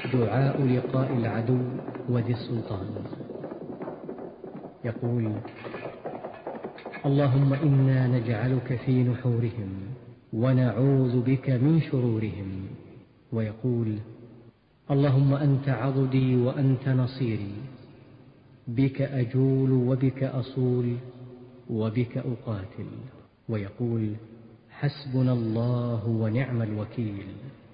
دعاء لقاء العدو وذي السلطان. يقول: اللهم إنا نجعلك في نحورهم ونعوذ بك من شرورهم. ويقول: اللهم أنت عضدي وأنت نصيري، بك أجول وبك أصول وبك أقاتل. ويقول: حسبنا الله ونعم الوكيل.